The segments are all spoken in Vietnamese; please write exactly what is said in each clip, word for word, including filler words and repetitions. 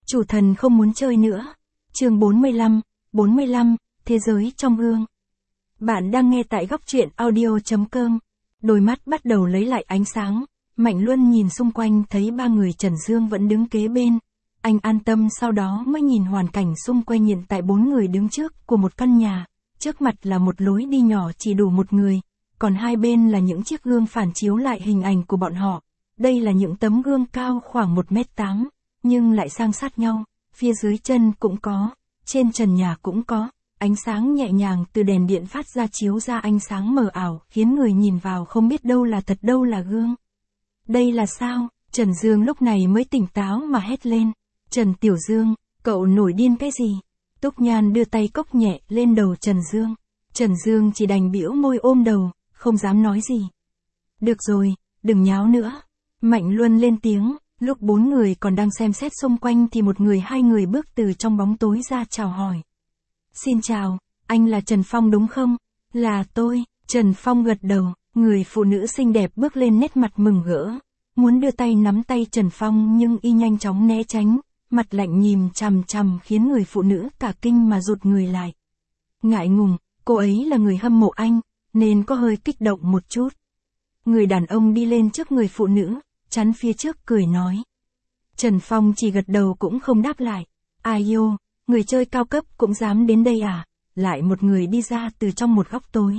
Chủ thần không muốn chơi nữa. Chương bốn mươi lăm, bốn mươi lăm, Thế giới trong gương. Bạn đang nghe tại góc truyện audio chấm com. Đôi mắt bắt đầu lấy lại ánh sáng, Mạnh Luân nhìn xung quanh thấy ba người Trần Dương vẫn đứng kế bên. Anh an tâm sau đó mới nhìn hoàn cảnh xung quanh hiện tại bốn người đứng trước của một căn nhà. Trước mặt là một lối đi nhỏ chỉ đủ một người, còn hai bên là những chiếc gương phản chiếu lại hình ảnh của bọn họ. Đây là những tấm gương cao khoảng một mét tám, nhưng lại sang sát nhau, phía dưới chân cũng có, trên trần nhà cũng có. Ánh sáng nhẹ nhàng từ đèn điện phát ra chiếu ra ánh sáng mờ ảo, khiến người nhìn vào không biết đâu là thật đâu là gương. Đây là sao? Trần Dương lúc này mới tỉnh táo mà hét lên. Trần Tiểu Dương, cậu nổi điên cái gì? Túc Nhan đưa tay cốc nhẹ lên đầu Trần Dương. Trần Dương chỉ đành bĩu môi ôm đầu, không dám nói gì. Được rồi, đừng nháo nữa. Mạnh Luân lên tiếng, lúc bốn người còn đang xem xét xung quanh thì một người hai người bước từ trong bóng tối ra chào hỏi. Xin chào, anh là Trần Phong đúng không? Là tôi, Trần Phong gật đầu, người phụ nữ xinh đẹp bước lên nét mặt mừng rỡ, muốn đưa tay nắm tay Trần Phong nhưng y nhanh chóng né tránh, mặt lạnh nhìn chằm chằm khiến người phụ nữ cả kinh mà rụt người lại. Ngại ngùng, cô ấy là người hâm mộ anh, nên có hơi kích động một chút. Người đàn ông đi lên trước người phụ nữ, chắn phía trước cười nói. Trần Phong chỉ gật đầu cũng không đáp lại. Ai yêu, người chơi cao cấp cũng dám đến đây à? Lại một người đi ra từ trong một góc tối.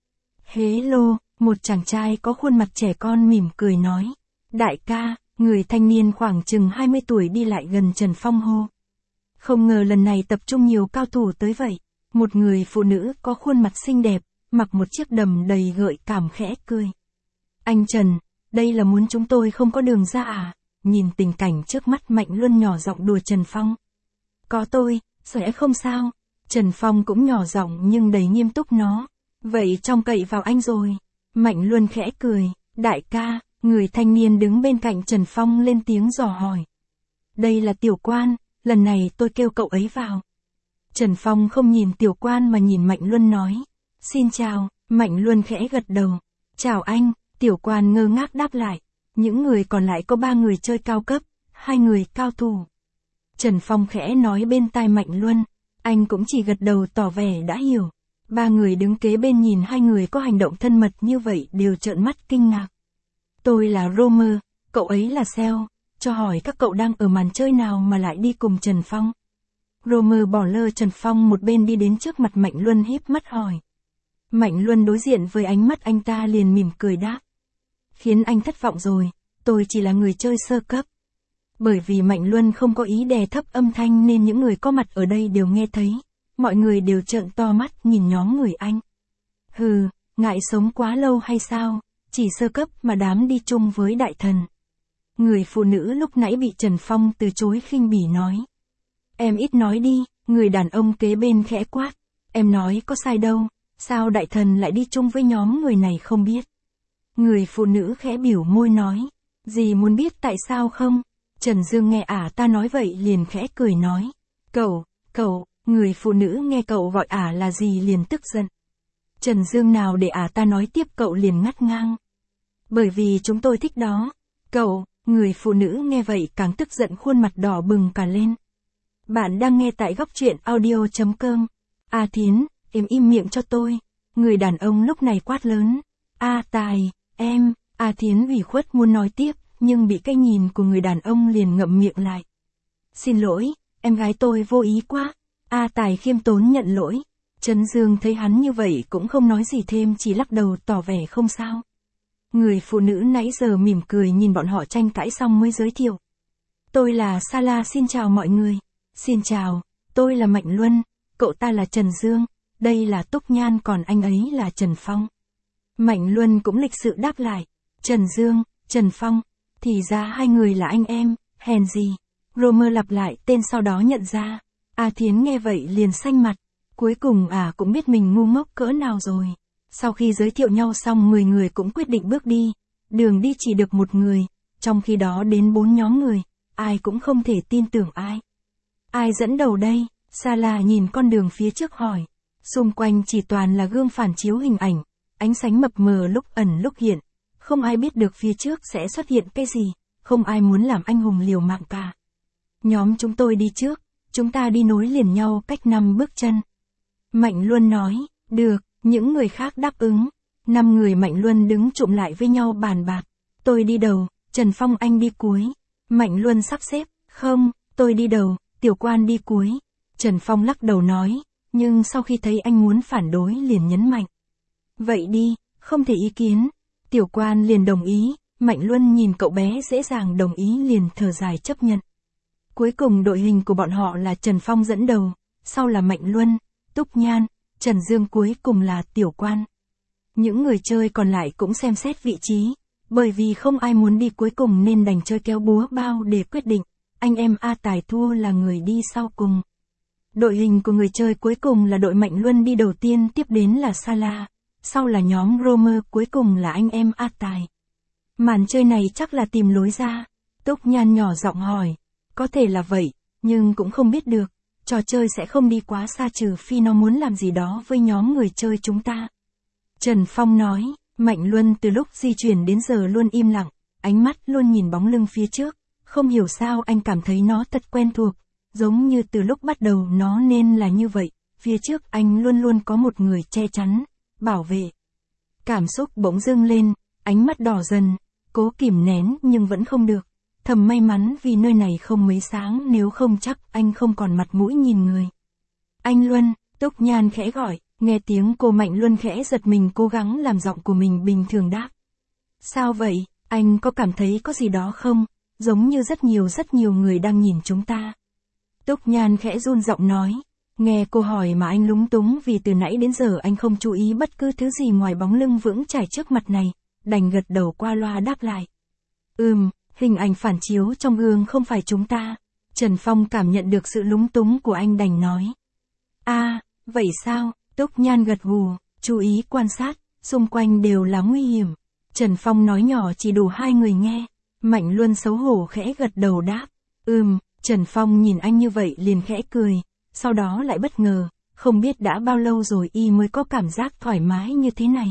Hello, một chàng trai có khuôn mặt trẻ con mỉm cười nói. Đại ca, người thanh niên khoảng chừng hai mươi tuổi đi lại gần Trần Phong hô. Không ngờ lần này tập trung nhiều cao thủ tới vậy. Một người phụ nữ có khuôn mặt xinh đẹp, mặc một chiếc đầm đầy gợi cảm khẽ cười. Anh Trần, đây là muốn chúng tôi không có đường ra à? Nhìn tình cảnh trước mắt Mạnh Luân nhỏ giọng đùa Trần Phong. Có tôi, sẽ không sao. Trần Phong cũng nhỏ giọng nhưng đầy nghiêm túc nó. Vậy trông cậy vào anh rồi. Mạnh Luân khẽ cười. Đại ca, người thanh niên đứng bên cạnh Trần Phong lên tiếng dò hỏi. Đây là Tiểu Quan, lần này tôi kêu cậu ấy vào. Trần Phong không nhìn Tiểu Quan mà nhìn Mạnh Luân nói. Xin chào, Mạnh Luân khẽ gật đầu. Chào anh, Tiểu Quan ngơ ngác đáp lại. Những người còn lại có ba người chơi cao cấp, hai người cao thủ. Trần Phong khẽ nói bên tai Mạnh Luân, anh cũng chỉ gật đầu tỏ vẻ đã hiểu. Ba người đứng kế bên nhìn hai người có hành động thân mật như vậy đều trợn mắt kinh ngạc. Tôi là Romer, cậu ấy là Seo, cho hỏi các cậu đang ở màn chơi nào mà lại đi cùng Trần Phong. Romer bỏ lơ Trần Phong một bên đi đến trước mặt Mạnh Luân híp mắt hỏi. Mạnh Luân đối diện với ánh mắt anh ta liền mỉm cười đáp. Khiến anh thất vọng rồi, tôi chỉ là người chơi sơ cấp. Bởi vì Mạnh Luân không có ý đè thấp âm thanh nên những người có mặt ở đây đều nghe thấy. Mọi người đều trợn to mắt nhìn nhóm người anh. Hừ, ngại sống quá lâu hay sao, chỉ sơ cấp mà dám đi chung với đại thần. Người phụ nữ lúc nãy bị Trần Phong từ chối khinh bỉ nói. Em ít nói đi, người đàn ông kế bên khẽ quát. Em nói có sai đâu, sao đại thần lại đi chung với nhóm người này không biết. Người phụ nữ khẽ biểu môi nói. Dì muốn biết tại sao không? Trần Dương nghe ả ta nói vậy liền khẽ cười nói. Cậu, cậu, người phụ nữ nghe cậu gọi ả là gì liền tức giận. Trần Dương nào để ả ta nói tiếp cậu liền ngắt ngang. Bởi vì chúng tôi thích đó. Cậu, người phụ nữ nghe vậy càng tức giận khuôn mặt đỏ bừng cả lên. Bạn đang nghe tại góc truyện audio chấm com. A Thiến, em im miệng cho tôi. Người đàn ông lúc này quát lớn. A Tài, em, A Thiến ủy khuất muốn nói tiếp. Nhưng bị cái nhìn của người đàn ông liền ngậm miệng lại. Xin lỗi, em gái tôi vô ý quá. A Tài khiêm tốn nhận lỗi. Trần Dương thấy hắn như vậy cũng không nói gì thêm chỉ lắc đầu tỏ vẻ không sao. Người phụ nữ nãy giờ mỉm cười nhìn bọn họ tranh cãi xong mới giới thiệu. Tôi là Sala, xin chào mọi người. Xin chào, tôi là Mạnh Luân, cậu ta là Trần Dương, đây là Túc Nhan còn anh ấy là Trần Phong. Mạnh Luân cũng lịch sự đáp lại. Trần Dương, Trần Phong. Thì ra hai người là anh em, hèn gì. Romer lặp lại tên sau đó nhận ra. A Thiến nghe vậy liền xanh mặt. Cuối cùng à cũng biết mình ngu ngốc cỡ nào rồi. Sau khi giới thiệu nhau xong mười người cũng quyết định bước đi. Đường đi chỉ được một người, trong khi đó đến bốn nhóm người, ai cũng không thể tin tưởng ai. Ai dẫn đầu đây? Sala nhìn con đường phía trước hỏi. Xung quanh chỉ toàn là gương phản chiếu hình ảnh, ánh sáng mập mờ lúc ẩn lúc hiện. Không ai biết được phía trước sẽ xuất hiện cái gì, không ai muốn làm anh hùng liều mạng cả. Nhóm chúng tôi đi trước, chúng ta đi nối liền nhau cách năm bước chân. Mạnh Luân nói, được, những người khác đáp ứng. Năm người Mạnh Luân đứng chụm lại với nhau bàn bạc. Tôi đi đầu, Trần Phong anh đi cuối. Mạnh Luân sắp xếp, không, tôi đi đầu, Tiểu Quan đi cuối. Trần Phong lắc đầu nói, nhưng sau khi thấy anh muốn phản đối liền nhấn mạnh. Vậy đi, không thể ý kiến. Tiểu Quan liền đồng ý, Mạnh Luân nhìn cậu bé dễ dàng đồng ý liền thở dài chấp nhận. Cuối cùng đội hình của bọn họ là Trần Phong dẫn đầu, sau là Mạnh Luân, Túc Nhan, Trần Dương, cuối cùng là Tiểu Quan. Những người chơi còn lại cũng xem xét vị trí, bởi vì không ai muốn đi cuối cùng nên đành chơi kéo búa bao để quyết định, anh em A Tài thua là người đi sau cùng. Đội hình của người chơi cuối cùng là đội Mạnh Luân đi đầu tiên, tiếp đến là Sala, sau là nhóm Romer, cuối cùng là anh em A Tài. Màn chơi này chắc là tìm lối ra. Túc Nhan nhỏ giọng hỏi, có thể là vậy, nhưng cũng không biết được, trò chơi sẽ không đi quá xa trừ phi nó muốn làm gì đó với nhóm người chơi chúng ta. Trần Phong nói, Mạnh Luân từ lúc di chuyển đến giờ luôn im lặng, ánh mắt luôn nhìn bóng lưng phía trước, không hiểu sao anh cảm thấy nó thật quen thuộc, giống như từ lúc bắt đầu nó nên là như vậy, phía trước anh luôn luôn có một người che chắn, bảo vệ. Cảm xúc bỗng dưng lên, ánh mắt đỏ dần, cố kìm nén nhưng vẫn không được, thầm may mắn vì nơi này không mấy sáng, nếu không chắc anh không còn mặt mũi nhìn người. Anh Luân, Túc Nhan khẽ gọi, nghe tiếng cô Mạnh Luân khẽ giật mình, cố gắng làm giọng của mình bình thường đáp. Sao vậy, anh có cảm thấy có gì đó không, giống như rất nhiều rất nhiều người đang nhìn chúng ta. Túc Nhan khẽ run giọng nói, nghe cô hỏi mà anh lúng túng vì từ nãy đến giờ anh không chú ý bất cứ thứ gì ngoài bóng lưng vững chãi trước mặt này, đành gật đầu qua loa đáp lại. Ừm, hình ảnh phản chiếu trong gương không phải chúng ta. Trần Phong cảm nhận được sự lúng túng của anh đành nói. À, vậy sao? Túc Nhan gật gù, chú ý quan sát, xung quanh đều là nguy hiểm. Trần Phong nói nhỏ chỉ đủ hai người nghe. Mạnh Luân xấu hổ khẽ gật đầu đáp. Ừm, Trần Phong nhìn anh như vậy liền khẽ cười, sau đó lại bất ngờ, không biết đã bao lâu rồi y mới có cảm giác thoải mái như thế này.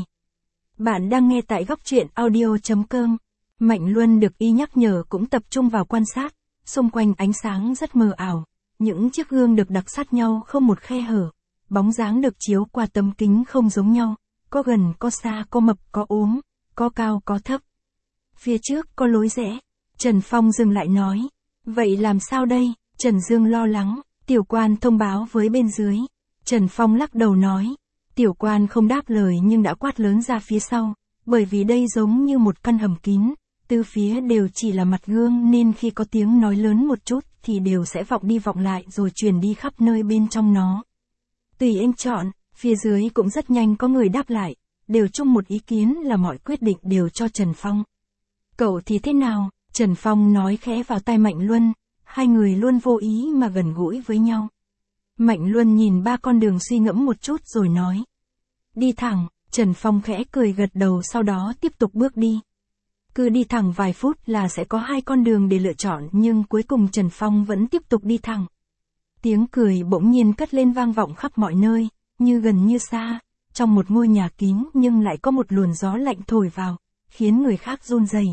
Bạn đang nghe tại góc truyện audio chấm com. Mạnh Luân được y nhắc nhở cũng tập trung vào quan sát, xung quanh ánh sáng rất mờ ảo, những chiếc gương được đặt sát nhau không một khe hở, bóng dáng được chiếu qua tấm kính không giống nhau, có gần có xa, có mập có ốm, có cao có thấp. Phía trước có lối rẽ, Trần Phong dừng lại nói, vậy làm sao đây? Trần Dương lo lắng, Tiểu Quan thông báo với bên dưới. Trần Phong lắc đầu nói, Tiểu Quan không đáp lời nhưng đã quát lớn ra phía sau, bởi vì đây giống như một căn hầm kín, từ phía đều chỉ là mặt gương nên khi có tiếng nói lớn một chút thì đều sẽ vọng đi vọng lại rồi truyền đi khắp nơi bên trong nó. Tùy anh chọn, phía dưới cũng rất nhanh có người đáp lại, đều chung một ý kiến là mọi quyết định đều cho Trần Phong. Cậu thì thế nào? Trần Phong nói khẽ vào tai Mạnh Luân, hai người luôn vô ý mà gần gũi với nhau. Mạnh Luân nhìn ba con đường suy ngẫm một chút rồi nói. Đi thẳng, Trần Phong khẽ cười gật đầu sau đó tiếp tục bước đi. Cứ đi thẳng vài phút là sẽ có hai con đường để lựa chọn nhưng cuối cùng Trần Phong vẫn tiếp tục đi thẳng. Tiếng cười bỗng nhiên cất lên vang vọng khắp mọi nơi, như gần như xa, trong một ngôi nhà kín nhưng lại có một luồng gió lạnh thổi vào, khiến người khác run rẩy.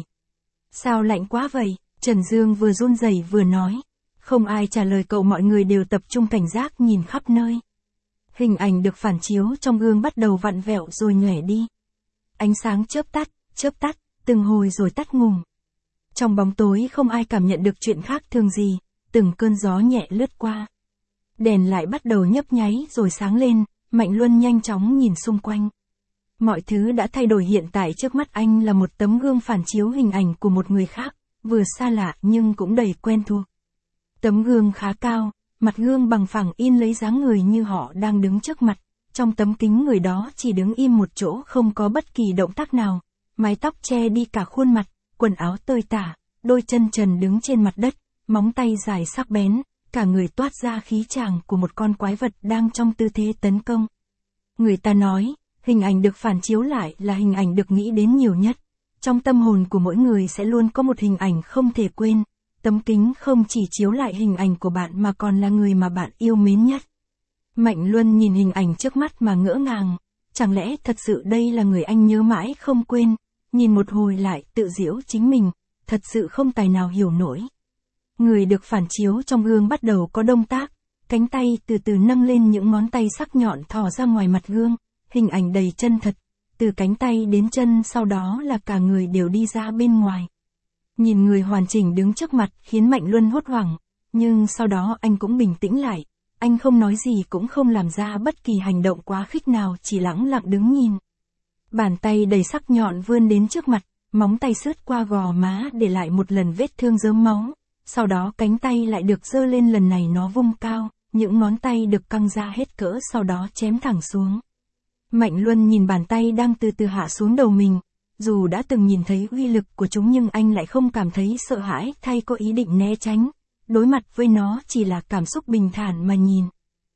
Sao lạnh quá vậy? Trần Dương vừa run rẩy vừa nói. Không ai trả lời cậu, mọi người đều tập trung cảnh giác nhìn khắp nơi. Hình ảnh được phản chiếu trong gương bắt đầu vặn vẹo rồi nhòe đi. Ánh sáng chớp tắt, chớp tắt, từng hồi rồi tắt ngủm. Trong bóng tối không ai cảm nhận được chuyện khác thường gì, từng cơn gió nhẹ lướt qua. Đèn lại bắt đầu nhấp nháy rồi sáng lên, Mạnh Luân nhanh chóng nhìn xung quanh. Mọi thứ đã thay đổi, hiện tại trước mắt anh là một tấm gương phản chiếu hình ảnh của một người khác, vừa xa lạ nhưng cũng đầy quen thuộc. Tấm gương khá cao, mặt gương bằng phẳng in lấy dáng người như họ đang đứng trước mặt, trong tấm kính người đó chỉ đứng im một chỗ không có bất kỳ động tác nào, mái tóc che đi cả khuôn mặt, quần áo tơi tả, đôi chân trần đứng trên mặt đất, móng tay dài sắc bén, cả người toát ra khí chàng của một con quái vật đang trong tư thế tấn công. Người ta nói, hình ảnh được phản chiếu lại là hình ảnh được nghĩ đến nhiều nhất. Trong tâm hồn của mỗi người sẽ luôn có một hình ảnh không thể quên. Tấm kính không chỉ chiếu lại hình ảnh của bạn mà còn là người mà bạn yêu mến nhất. Mạnh Luân nhìn hình ảnh trước mắt mà ngỡ ngàng. Chẳng lẽ thật sự đây là người anh nhớ mãi không quên? Nhìn một hồi lại tự giễu chính mình, thật sự không tài nào hiểu nổi. Người được phản chiếu trong gương bắt đầu có động tác, cánh tay từ từ nâng lên, những ngón tay sắc nhọn thò ra ngoài mặt gương, hình ảnh đầy chân thật, từ cánh tay đến chân, sau đó là cả người đều đi ra bên ngoài. Nhìn người hoàn chỉnh đứng trước mặt khiến Mạnh Luân hốt hoảng, nhưng sau đó anh cũng bình tĩnh lại, anh không nói gì cũng không làm ra bất kỳ hành động quá khích nào, chỉ lẳng lặng đứng nhìn. Bàn tay đầy sắc nhọn vươn đến trước mặt, móng tay sướt qua gò má để lại một lần vết thương rớm máu, sau đó cánh tay lại được giơ lên, lần này nó vung cao, những ngón tay được căng ra hết cỡ, sau đó chém thẳng xuống. Mạnh Luân nhìn bàn tay đang từ từ hạ xuống đầu mình, dù đã từng nhìn thấy uy lực của chúng nhưng anh lại không cảm thấy sợ hãi thay có ý định né tránh, đối mặt với nó chỉ là cảm xúc bình thản mà nhìn.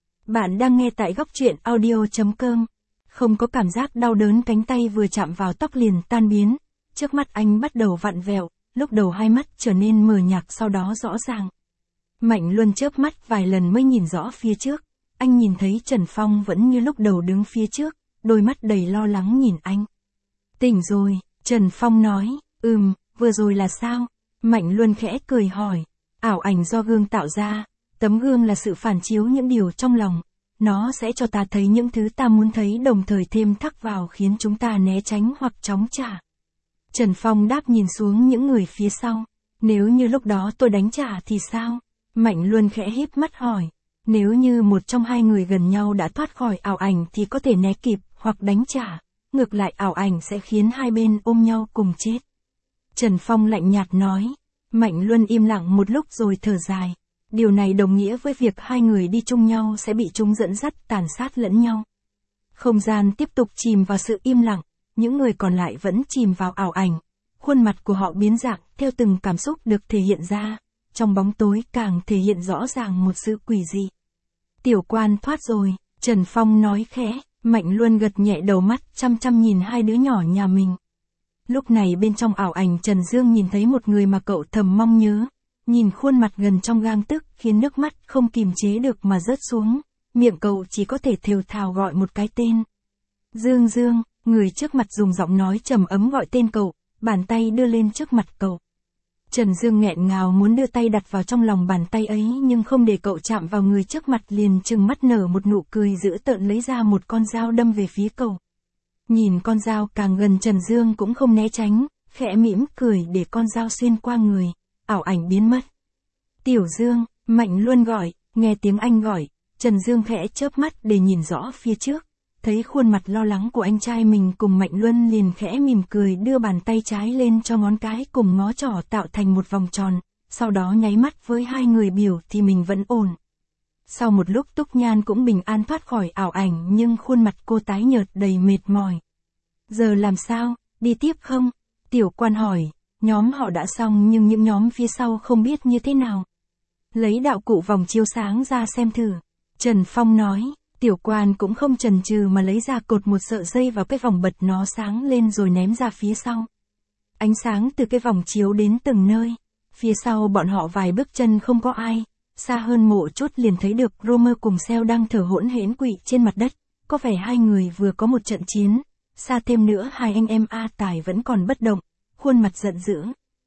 Bạn đang nghe tại góc truyện audio chấm com. Không có cảm giác đau đớn, cánh tay vừa chạm vào tóc liền tan biến, trước mắt anh bắt đầu vặn vẹo, lúc đầu hai mắt trở nên mờ nhạt sau đó rõ ràng. Mạnh Luân chớp mắt vài lần mới nhìn rõ phía trước, anh nhìn thấy Trần Phong vẫn như lúc đầu đứng phía trước, đôi mắt đầy lo lắng nhìn anh. Tỉnh rồi, Trần Phong nói, ừm, vừa rồi là sao? Mạnh Luân khẽ cười hỏi, ảo ảnh do gương tạo ra, tấm gương là sự phản chiếu những điều trong lòng, nó sẽ cho ta thấy những thứ ta muốn thấy, đồng thời thêm thắc vào khiến chúng ta né tránh hoặc chống trả. Trần Phong đáp nhìn xuống những người phía sau, nếu như lúc đó tôi đánh trả thì sao? Mạnh Luân khẽ híp mắt hỏi, nếu như một trong hai người gần nhau đã thoát khỏi ảo ảnh thì có thể né kịp hoặc đánh trả, ngược lại ảo ảnh sẽ khiến hai bên ôm nhau cùng chết. Trần Phong lạnh nhạt nói. Mạnh Luân im lặng một lúc rồi thở dài, điều này đồng nghĩa với việc hai người đi chung nhau sẽ bị chúng dẫn dắt tàn sát lẫn nhau. Không gian tiếp tục chìm vào sự im lặng, những người còn lại vẫn chìm vào ảo ảnh, khuôn mặt của họ biến dạng theo từng cảm xúc được thể hiện ra, trong bóng tối càng thể hiện rõ ràng một sự quỷ dị. Tiểu Quan thoát rồi, Trần Phong nói khẽ, Mạnh Luân gật nhẹ đầu, mắt chăm chăm nhìn hai đứa nhỏ nhà mình. Lúc này bên trong ảo ảnh Trần Dương nhìn thấy một người mà cậu thầm mong nhớ, nhìn khuôn mặt gần trong gang tấc khiến nước mắt không kìm chế được mà rớt xuống, miệng cậu chỉ có thể thều thào gọi một cái tên. Dương Dương, người trước mặt dùng giọng nói trầm ấm gọi tên cậu, bàn tay đưa lên trước mặt cậu. Trần Dương nghẹn ngào muốn đưa tay đặt vào trong lòng bàn tay ấy nhưng không để cậu chạm vào người trước mặt, liền trừng mắt nở một nụ cười dữ tợn lấy ra một con dao đâm về phía cậu. Nhìn con dao càng gần, Trần Dương cũng không né tránh, khẽ mỉm cười để con dao xuyên qua người, ảo ảnh biến mất. Tiểu Dương, Mạnh Luân gọi, nghe tiếng anh gọi, Trần Dương khẽ chớp mắt để nhìn rõ phía trước, thấy khuôn mặt lo lắng của anh trai mình cùng Mạnh Luân liền khẽ mỉm cười đưa bàn tay trái lên cho ngón cái cùng ngó trỏ tạo thành một vòng tròn, sau đó nháy mắt với hai người biểu thì mình vẫn ổn. Sau một lúc Túc Nhan cũng bình an thoát khỏi ảo ảnh nhưng khuôn mặt cô tái nhợt đầy mệt mỏi. Giờ làm sao, đi tiếp không? Tiểu Quan hỏi, nhóm họ đã xong nhưng những nhóm phía sau không biết như thế nào. Lấy đạo cụ vòng chiếu sáng ra xem thử. Trần Phong nói, Tiểu Quan cũng không chần chừ mà lấy ra cột một sợi dây vào cái vòng, bật nó sáng lên rồi ném ra phía sau. Ánh sáng từ cái vòng chiếu đến từng nơi. Phía sau bọn họ vài bước chân không có ai. Xa hơn một chút liền thấy được Romer cùng Seo đang thở hổn hển quỵ trên mặt đất. Có vẻ hai người vừa có một trận chiến. Xa thêm nữa hai anh em A Tài vẫn còn bất động, khuôn mặt giận dữ.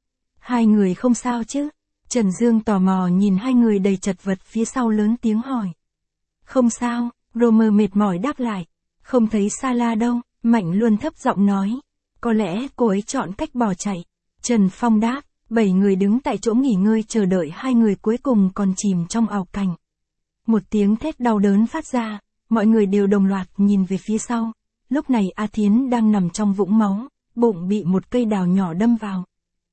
Hai người không sao chứ? Trần Dương tò mò nhìn hai người đầy chật vật phía sau lớn tiếng hỏi. Không sao, Romer mệt mỏi đáp lại. Không thấy Sala đâu, Mạnh Luân thấp giọng nói. Có lẽ cô ấy chọn cách bỏ chạy. Trần Phong đáp, bảy người đứng tại chỗ nghỉ ngơi chờ đợi hai người cuối cùng còn chìm trong ảo cảnh. Một tiếng thét đau đớn phát ra, mọi người đều đồng loạt nhìn về phía sau. Lúc này A Thiến đang nằm trong vũng máu, bụng bị một cây đào nhỏ đâm vào.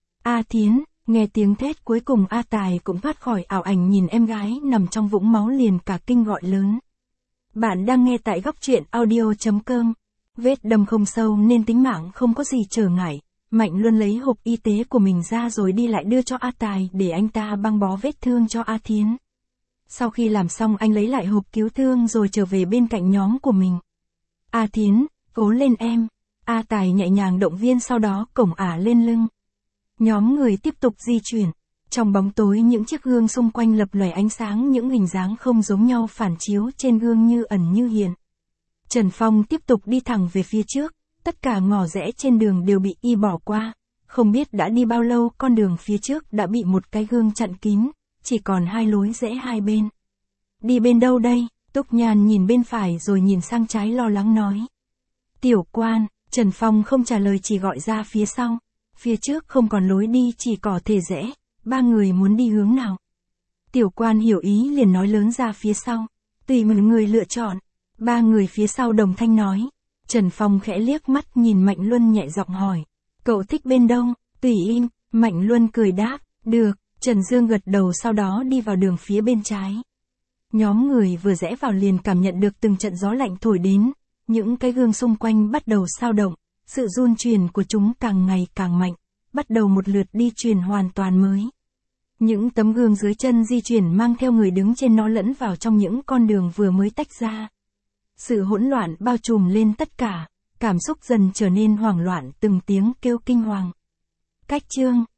A Thiến, nghe tiếng thét cuối cùng A Tài cũng thoát khỏi ảo ảnh, nhìn em gái nằm trong vũng máu liền cả kinh gọi lớn. Bạn đang nghe tại góc truyện audio chấm com. Vết đâm không sâu nên tính mạng không có gì trở ngại. Mạnh Luân lấy hộp y tế của mình ra rồi đi lại đưa cho A Tài để anh ta băng bó vết thương cho A Thiến. Sau khi làm xong anh lấy lại hộp cứu thương rồi trở về bên cạnh nhóm của mình. A Thiến, cố lên em. A Tài nhẹ nhàng động viên sau đó cổng ả lên lưng. Nhóm người tiếp tục di chuyển. Trong bóng tối những chiếc gương xung quanh lập lòe ánh sáng, những hình dáng không giống nhau phản chiếu trên gương như ẩn như hiện. Trần Phong tiếp tục đi thẳng về phía trước, tất cả ngõ rẽ trên đường đều bị y bỏ qua. Không biết đã đi bao lâu con đường phía trước đã bị một cái gương chặn kín, chỉ còn hai lối rẽ hai bên. Đi bên đâu đây? Túc Nhan nhìn bên phải rồi nhìn sang trái lo lắng nói. Tiểu quan, Trần Phong không trả lời chỉ gọi ra phía sau. Phía trước không còn lối đi chỉ có thể rẽ, ba người muốn đi hướng nào? Tiểu quan hiểu ý liền nói lớn ra phía sau. Tùy một người lựa chọn. Ba người phía sau đồng thanh nói. Trần Phong khẽ liếc mắt nhìn Mạnh Luân nhẹ giọng hỏi. Cậu thích bên đâu? Tùy im, Mạnh Luân cười đáp. Được, Trần Dương gật đầu sau đó đi vào đường phía bên trái. Nhóm người vừa rẽ vào liền cảm nhận được từng trận gió lạnh thổi đến. Những cái gương xung quanh bắt đầu xao động. Sự run chuyển của chúng càng ngày càng mạnh. Bắt đầu một lượt đi chuyển hoàn toàn mới. Những tấm gương dưới chân di chuyển mang theo người đứng trên nó lẫn vào trong những con đường vừa mới tách ra. Sự hỗn loạn bao trùm lên tất cả, cảm xúc dần trở nên hoảng loạn từng tiếng kêu kinh hoàng. Cách chương